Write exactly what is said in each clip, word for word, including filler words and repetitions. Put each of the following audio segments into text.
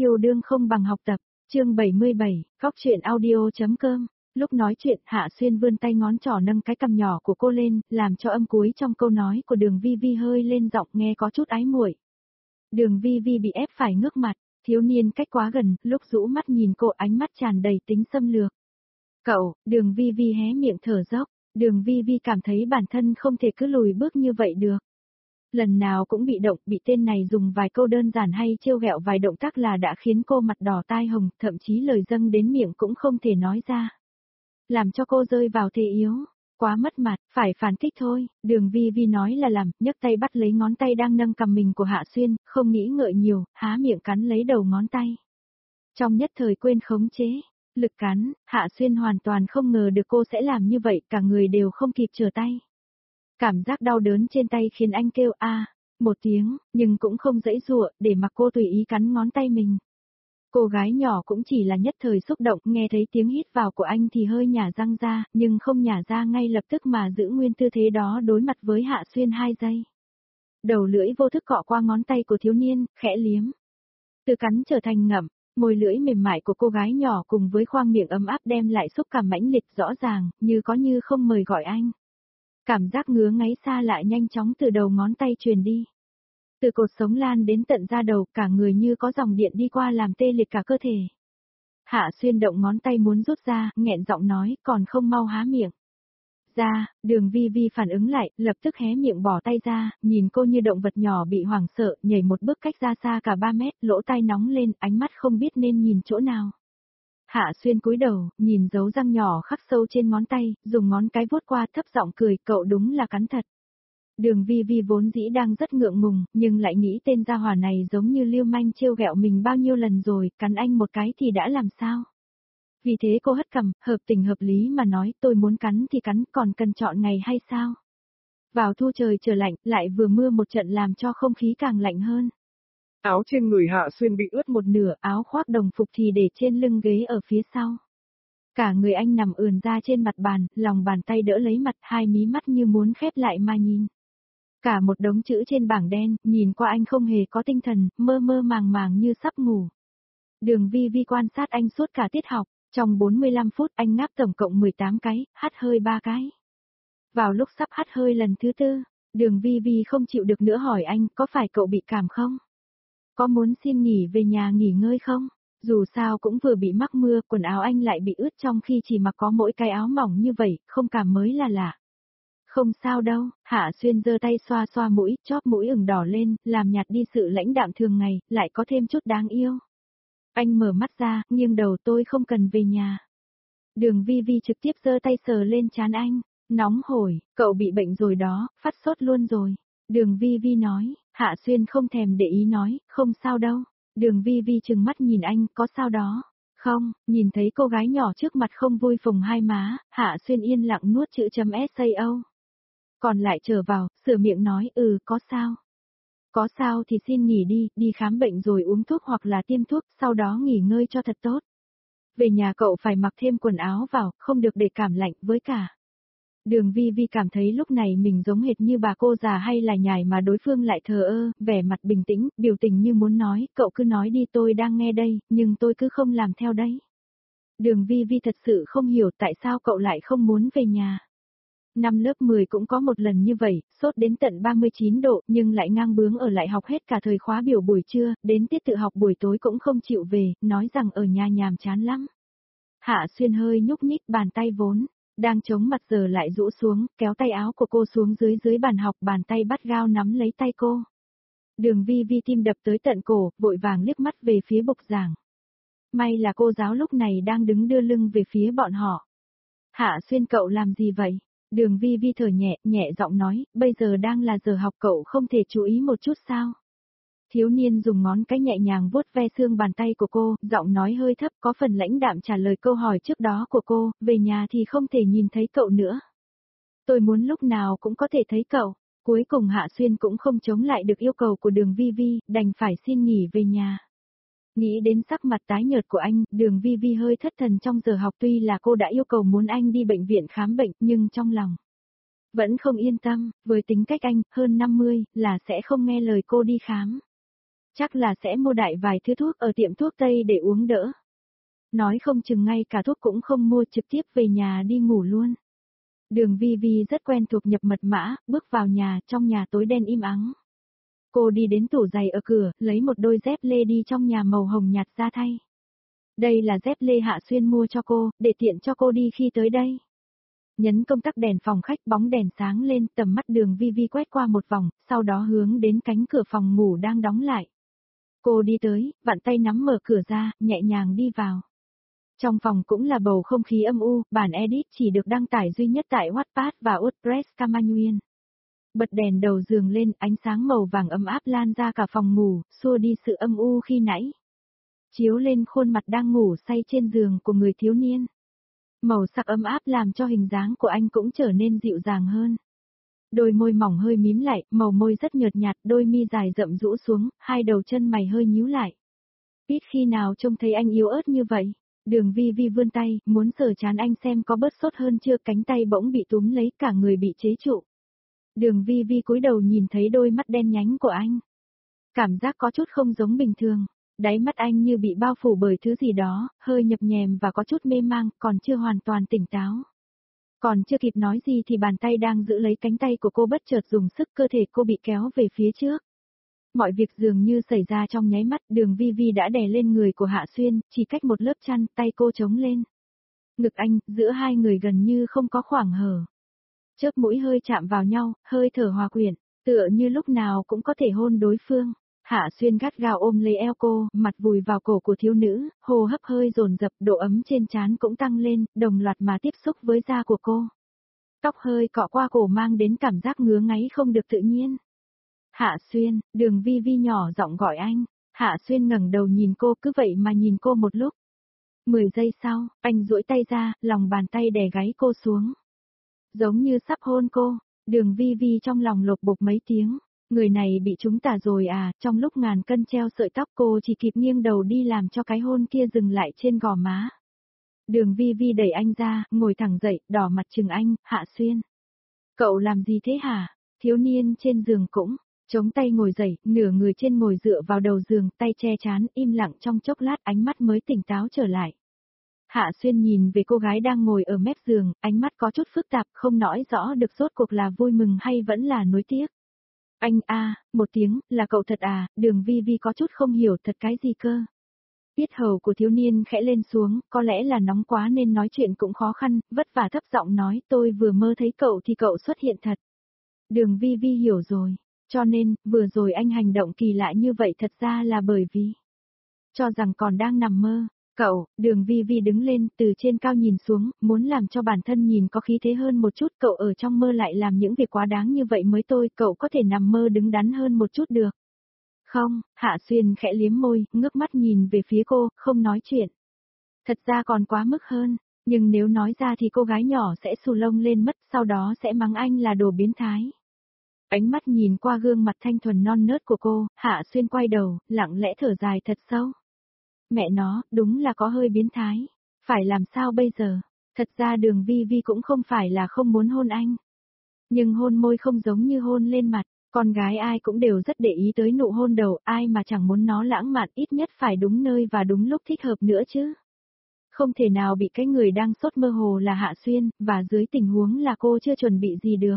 Yêu đương không bằng học tập, chương bảy mươi bảy, góc truyện audio.com. Lúc nói chuyện, Hạ Xuyên vươn tay ngón trỏ nâng cái cằm nhỏ của cô lên, làm cho âm cuối trong câu nói của Đường Vi Vi hơi lên giọng nghe có chút ái muội. Đường Vi Vi bị ép phải ngước mặt, thiếu niên cách quá gần, lúc rũ mắt nhìn cô ánh mắt tràn đầy tính xâm lược. Cậu, Đường Vi Vi hé miệng thở dốc, Đường Vi Vi cảm thấy bản thân không thể cứ lùi bước như vậy được. Lần nào cũng bị động, bị tên này dùng vài câu đơn giản hay trêu ghẹo vài động tác là đã khiến cô mặt đỏ tai hồng, thậm chí lời dâng đến miệng cũng không thể nói ra. Làm cho cô rơi vào thế yếu, quá mất mặt, phải phản kích thôi, Đường Vi Vi nói là làm, nhấc tay bắt lấy ngón tay đang nâng cầm mình của Hạ Xuyên, không nghĩ ngợi nhiều, há miệng cắn lấy đầu ngón tay. Trong nhất thời quên khống chế, lực cắn, Hạ Xuyên hoàn toàn không ngờ được cô sẽ làm như vậy, cả người đều không kịp trở tay. Cảm giác đau đớn trên tay khiến anh kêu a một tiếng, nhưng cũng không giãy giụa, để mặc cô tùy ý cắn ngón tay mình. Cô gái nhỏ cũng chỉ là nhất thời xúc động, nghe thấy tiếng hít vào của anh thì hơi nhả răng ra, nhưng không nhả ra ngay lập tức mà giữ nguyên tư thế đó đối mặt với Hạ Xuyên hai giây. Đầu lưỡi vô thức cọ qua ngón tay của thiếu niên, khẽ liếm. Từ cắn trở thành ngậm, môi lưỡi mềm mại của cô gái nhỏ cùng với khoang miệng ấm áp đem lại xúc cảm mãnh liệt rõ ràng, như có như không mời gọi anh. Cảm giác ngứa ngáy xa lại nhanh chóng từ đầu ngón tay truyền đi. Từ cột sống lan đến tận da đầu, cả người như có dòng điện đi qua làm tê liệt cả cơ thể. Hạ Xuyên động ngón tay muốn rút ra, nghẹn giọng nói, còn không mau há miệng. Ra, Đường Vi Vi phản ứng lại, lập tức hé miệng bỏ tay ra, nhìn cô như động vật nhỏ bị hoảng sợ, nhảy một bước cách ra xa cả ba mét, lỗ tai nóng lên, ánh mắt không biết nên nhìn chỗ nào. Hạ Xuyên cúi đầu, nhìn dấu răng nhỏ khắc sâu trên ngón tay, dùng ngón cái vuốt qua thấp giọng cười, cậu đúng là cắn thật. Đường Vi Vi vốn dĩ đang rất ngượng ngùng, nhưng lại nghĩ tên gia hỏa này giống như lưu manh trêu ghẹo mình bao nhiêu lần rồi, cắn anh một cái thì đã làm sao. Vì thế cô hất cằm, hợp tình hợp lý mà nói, tôi muốn cắn thì cắn, còn cần chọn ngày hay sao? Vào thu trời trở lạnh, lại vừa mưa một trận làm cho không khí càng lạnh hơn. Áo trên người Hạ Xuyên bị ướt một nửa, áo khoác đồng phục thì để trên lưng ghế ở phía sau. Cả người anh nằm ườn ra trên mặt bàn, lòng bàn tay đỡ lấy mặt, hai mí mắt như muốn khép lại mà nhìn. Cả một đống chữ trên bảng đen, nhìn qua anh không hề có tinh thần, mơ mơ màng màng như sắp ngủ. Đường Vi Vi quan sát anh suốt cả tiết học, trong bốn mươi lăm phút anh ngáp tổng cộng mười tám cái, hắt hơi ba cái. Vào lúc sắp hắt hơi lần thứ tư, Đường Vi Vi không chịu được nữa hỏi anh, có phải cậu bị cảm không? Có muốn xin nghỉ về nhà nghỉ ngơi không? Dù sao cũng vừa bị mắc mưa, quần áo anh lại bị ướt trong khi chỉ mặc có mỗi cái áo mỏng như vậy, không cảm mới là lạ. Không sao đâu, Hạ Xuyên giơ tay xoa xoa mũi, chóp mũi ửng đỏ lên, làm nhạt đi sự lãnh đạm thường ngày, lại có thêm chút đáng yêu. Anh mở mắt ra, nghiêng đầu, tôi không cần về nhà. Đường Vi Vi trực tiếp giơ tay sờ lên trán anh, nóng hổi, cậu bị bệnh rồi đó, phát sốt luôn rồi. Đường Vi Vi nói, Hạ Xuyên không thèm để ý nói, không sao đâu. Đường Vi Vi trừng mắt nhìn anh, có sao đó? Không, nhìn thấy cô gái nhỏ trước mặt không vui phồng hai má, Hạ Xuyên yên lặng nuốt chữ chấm sao. Còn lại trở vào, sửa miệng nói, ừ, có sao? Có sao thì xin nghỉ đi, đi khám bệnh rồi uống thuốc hoặc là tiêm thuốc, sau đó nghỉ ngơi cho thật tốt. Về nhà cậu phải mặc thêm quần áo vào, không được để cảm lạnh, với cả. Đường Vi Vi cảm thấy lúc này mình giống hệt như bà cô già hay là nhài mà đối phương lại thờ ơ, vẻ mặt bình tĩnh, biểu tình như muốn nói, cậu cứ nói đi tôi đang nghe đây, nhưng tôi cứ không làm theo đấy. Đường Vi Vi thật sự không hiểu tại sao cậu lại không muốn về nhà. Năm lớp mười cũng có một lần như vậy, sốt đến tận ba mươi chín độ nhưng lại ngang bướng ở lại học hết cả thời khóa biểu buổi trưa, đến tiết tự học buổi tối cũng không chịu về, nói rằng ở nhà nhàm chán lắm. Hạ Xuyên hơi nhúc nhích bàn tay vốn, đang chống mặt giờ lại rũ xuống, kéo tay áo của cô xuống dưới dưới bàn học, bàn tay bắt gao nắm lấy tay cô. Đường Vi Vi tim đập tới tận cổ, vội vàng liếc mắt về phía bục giảng. May là cô giáo lúc này đang đứng đưa lưng về phía bọn họ. Hạ Xuyên cậu làm gì vậy? Đường Vi Vi thở nhẹ, nhẹ giọng nói, bây giờ đang là giờ học cậu không thể chú ý một chút sao? Thiếu niên dùng ngón cái nhẹ nhàng vuốt ve xương bàn tay của cô, giọng nói hơi thấp có phần lãnh đạm trả lời câu hỏi trước đó của cô, về nhà thì không thể nhìn thấy cậu nữa. Tôi muốn lúc nào cũng có thể thấy cậu. Cuối cùng Hạ Xuyên cũng không chống lại được yêu cầu của Đường Vi Vi, đành phải xin nghỉ về nhà. Nghĩ đến sắc mặt tái nhợt của anh, Đường Vi Vi hơi thất thần trong giờ học, tuy là cô đã yêu cầu muốn anh đi bệnh viện khám bệnh, nhưng trong lòng vẫn không yên tâm, với tính cách anh, hơn năm mươi, là sẽ không nghe lời cô đi khám. Chắc là sẽ mua đại vài thứ thuốc ở tiệm thuốc Tây để uống đỡ. Nói không chừng ngay cả thuốc cũng không mua, trực tiếp về nhà đi ngủ luôn. Đường Vi Vi rất quen thuộc nhập mật mã, bước vào nhà, trong nhà tối đen im ắng. Cô đi đến tủ giày ở cửa, lấy một đôi dép lê đi trong nhà màu hồng nhạt ra thay. Đây là dép lê Hạ Xuyên mua cho cô, để tiện cho cô đi khi tới đây. Nhấn công tắc đèn phòng khách, bóng đèn sáng lên, tầm mắt Đường Vi Vi quét qua một vòng, sau đó hướng đến cánh cửa phòng ngủ đang đóng lại. Cô đi tới, vặn tay nắm mở cửa ra, nhẹ nhàng đi vào. Trong phòng cũng là bầu không khí âm u, bản edit chỉ được đăng tải duy nhất tại Wattpad và WordPress Cama Nguyen. Bật đèn đầu giường lên, ánh sáng màu vàng ấm áp lan ra cả phòng ngủ, xua đi sự âm u khi nãy. Chiếu lên khuôn mặt đang ngủ say trên giường của người thiếu niên. Màu sắc ấm áp làm cho hình dáng của anh cũng trở nên dịu dàng hơn. Đôi môi mỏng hơi mím lại, màu môi rất nhợt nhạt, đôi mi dài rậm rũ xuống, hai đầu chân mày hơi nhíu lại. Ít khi nào trông thấy anh yếu ớt như vậy. Đường Vi Vi vươn tay, muốn sờ trán anh xem có bớt sốt hơn chưa, cánh tay bỗng bị túm lấy, cả người bị chế trụ. Đường Vi Vi cúi đầu nhìn thấy đôi mắt đen nhánh của anh. Cảm giác có chút không giống bình thường, đáy mắt anh như bị bao phủ bởi thứ gì đó, hơi nhập nhèm và có chút mê mang, còn chưa hoàn toàn tỉnh táo. Còn chưa kịp nói gì thì bàn tay đang giữ lấy cánh tay của cô bất chợt dùng sức, cơ thể cô bị kéo về phía trước. Mọi việc dường như xảy ra trong nháy mắt, Đường Vi Vi đã đè lên người của Hạ Xuyên, chỉ cách một lớp chăn, tay cô chống lên. Ngực anh, giữa hai người gần như không có khoảng hở. Chớp mũi hơi chạm vào nhau, hơi thở hòa quyện, tựa như lúc nào cũng có thể hôn đối phương. Hạ Xuyên gắt gao ôm lấy eo cô, mặt vùi vào cổ của thiếu nữ, hô hấp hơi dồn dập, độ ấm trên trán cũng tăng lên, đồng loạt mà tiếp xúc với da của cô. Tóc hơi cọ qua cổ mang đến cảm giác ngứa ngáy không được tự nhiên. Hạ Xuyên, Đường Vi Vi nhỏ giọng gọi anh. Hạ Xuyên ngẩng đầu nhìn cô, cứ vậy mà nhìn cô một lúc. Mười giây sau, anh duỗi tay ra, lòng bàn tay đè gáy cô xuống. Giống như sắp hôn cô, Đường Vi Vi trong lòng lột bột mấy tiếng. Người này bị chúng tả rồi à, trong lúc ngàn cân treo sợi tóc cô chỉ kịp nghiêng đầu đi làm cho cái hôn kia dừng lại trên gò má. Đường Vi Vi đẩy anh ra, ngồi thẳng dậy, đỏ mặt chừng anh. Hạ Xuyên. Cậu làm gì thế hả? Thiếu niên trên giường cũng chống tay ngồi dậy, nửa người trên ngồi dựa vào đầu giường, tay che trán, im lặng trong chốc lát, ánh mắt mới tỉnh táo trở lại. Hạ Xuyên nhìn về cô gái đang ngồi ở mép giường, ánh mắt có chút phức tạp, không nói rõ được rốt cuộc là vui mừng hay vẫn là nuối tiếc. Anh a, à, một tiếng, là cậu thật à? Đường Vi Vi có chút không hiểu thật cái gì cơ. Yết hầu của thiếu niên khẽ lên xuống, có lẽ là nóng quá nên nói chuyện cũng khó khăn, vất vả thấp giọng nói, tôi vừa mơ thấy cậu thì cậu xuất hiện thật. Đường Vi Vi hiểu rồi. Cho nên, vừa rồi anh hành động kỳ lạ như vậy thật ra là bởi vì cho rằng còn đang nằm mơ. Cậu, Đường Vi Vi đứng lên, từ trên cao nhìn xuống, muốn làm cho bản thân nhìn có khí thế hơn một chút, cậu ở trong mơ lại làm những việc quá đáng như vậy mới tôi, cậu có thể nằm mơ đứng đắn hơn một chút được. Không, Hạ Xuyên khẽ liếm môi, ngước mắt nhìn về phía cô, không nói chuyện. Thật ra còn quá mức hơn, nhưng nếu nói ra thì cô gái nhỏ sẽ xù lông lên mất, sau đó sẽ mắng anh là đồ biến thái. Ánh mắt nhìn qua gương mặt thanh thuần non nớt của cô, Hạ Xuyên quay đầu, lặng lẽ thở dài thật sâu. Mẹ nó, đúng là có hơi biến thái. Phải làm sao bây giờ? Thật ra Đường Vi Vi cũng không phải là không muốn hôn anh. Nhưng hôn môi không giống như hôn lên mặt. Con gái ai cũng đều rất để ý tới nụ hôn đầu, ai mà chẳng muốn nó lãng mạn, ít nhất phải đúng nơi và đúng lúc thích hợp nữa chứ. Không thể nào bị cái người đang sốt mơ hồ là Hạ Xuyên, và dưới tình huống là cô chưa chuẩn bị gì được.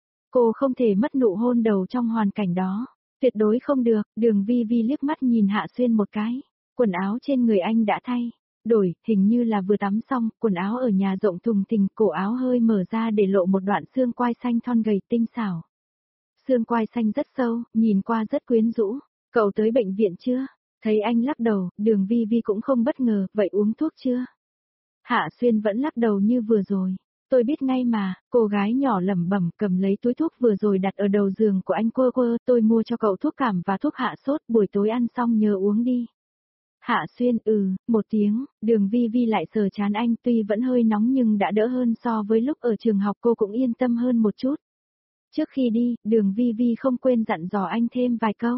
Cô không thể mất nụ hôn đầu trong hoàn cảnh đó. Tuyệt đối không được. Đường Vi Vi liếc mắt nhìn Hạ Xuyên một cái. Quần áo trên người anh đã thay. Đổi, hình như là vừa tắm xong, quần áo ở nhà rộng thùng thình, cổ áo hơi mở ra để lộ một đoạn xương quai xanh thon gầy tinh xảo. Xương quai xanh rất sâu, nhìn qua rất quyến rũ. Cậu tới bệnh viện chưa? Thấy anh lắc đầu, Đường Vi Vi cũng không bất ngờ, vậy uống thuốc chưa? Hạ Xuyên vẫn lắc đầu như vừa rồi. Tôi biết ngay mà, cô gái nhỏ lẩm bẩm cầm lấy túi thuốc vừa rồi đặt ở đầu giường của anh quơ quơ, tôi mua cho cậu thuốc cảm và thuốc hạ sốt, buổi tối ăn xong nhớ uống đi. Hạ Xuyên ừ, một tiếng, Đường Vi Vi lại sờ trán anh, tuy vẫn hơi nóng nhưng đã đỡ hơn so với lúc ở trường học, cô cũng yên tâm hơn một chút. Trước khi đi, Đường Vi Vi không quên dặn dò anh thêm vài câu.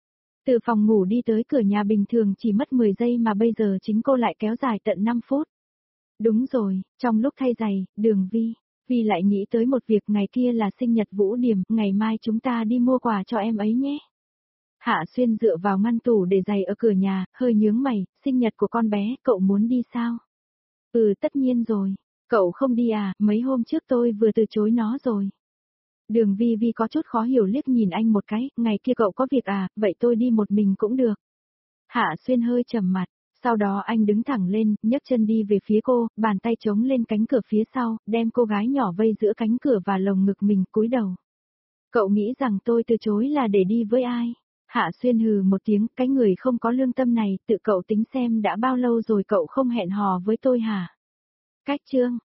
Từ phòng ngủ đi tới cửa nhà bình thường chỉ mất mười giây mà bây giờ chính cô lại kéo dài tận năm phút. Đúng rồi, trong lúc thay giày, Đường Vi, Vi lại nghĩ tới một việc, ngày kia là sinh nhật Vũ Điềm, ngày mai chúng ta đi mua quà cho em ấy nhé. Hạ Xuyên dựa vào ngăn tủ để giày ở cửa nhà, hơi nhướng mày, sinh nhật của con bé, cậu muốn đi sao? Ừ tất nhiên rồi, cậu không đi à, mấy hôm trước tôi vừa từ chối nó rồi. Đường Vi Vi có chút khó hiểu liếc nhìn anh một cái, ngày kia cậu có việc à, vậy tôi đi một mình cũng được. Hạ Xuyên hơi trầm mặt, sau đó anh đứng thẳng lên, nhấc chân đi về phía cô, bàn tay chống lên cánh cửa phía sau, đem cô gái nhỏ vây giữa cánh cửa và lồng ngực mình cúi đầu. Cậu nghĩ rằng tôi từ chối là để đi với ai? Hạ Xuyên hừ một tiếng, cái người không có lương tâm này, tự cậu tính xem đã bao lâu rồi cậu không hẹn hò với tôi hả? Cách chương